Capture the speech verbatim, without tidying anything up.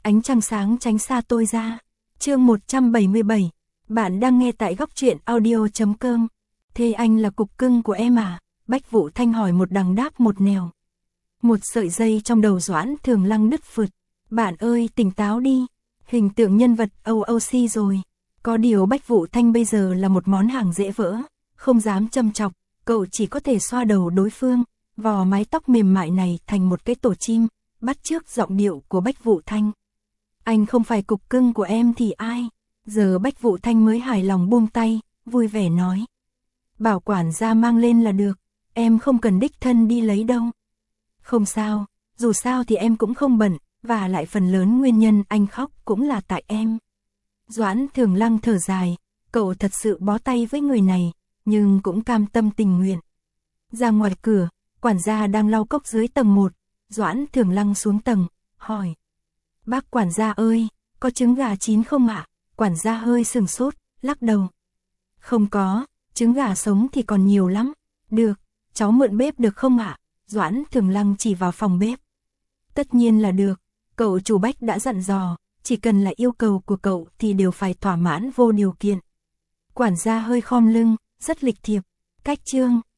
ánh trăng sáng tránh xa tôi ra. Chương một trăm bảy mươi bảy. Bạn đang nghe tại góc truyện audio chấm com. Thế anh là cục cưng của em à? Bách Vũ Thanh hỏi một đằng đáp một nẻo. Một sợi dây trong đầu Doãn Thường Lăng đứt phượt. Bạn ơi, tỉnh táo đi. Hình tượng nhân vật o o xê rồi. Có điều Bách Vũ Thanh bây giờ là một món hàng dễ vỡ. Không dám châm chọc, cậu chỉ có thể xoa đầu đối phương, vò mái tóc mềm mại này thành một cái tổ chim, bắt chước giọng điệu của Bách Vũ Thanh. Anh không phải cục cưng của em thì ai? Giờ Bách Vũ Thanh mới hài lòng buông tay, vui vẻ nói. Bảo quản gia mang lên là được, em không cần đích thân đi lấy đâu. Không sao, dù sao thì em cũng không bận, và lại phần lớn nguyên nhân anh khóc cũng là tại em. Doãn Thường Lăng thở dài, cậu thật sự bó tay với người này, nhưng cũng cam tâm tình nguyện. Ra ngoài cửa, quản gia đang lau cốc dưới tầng một, Doãn Thường Lăng xuống tầng, hỏi. Bác quản gia ơi, có trứng gà chín không ạ? Quản gia hơi sừng sốt, lắc đầu. Không có, trứng gà sống thì còn nhiều lắm. Được, cháu mượn bếp được không ạ? Doãn Thường Lăng chỉ vào phòng bếp. Tất nhiên là được, cậu chủ Bách đã dặn dò, chỉ cần là yêu cầu của cậu thì đều phải thỏa mãn vô điều kiện. Quản gia hơi khom lưng, rất lịch thiệp. Cách chương.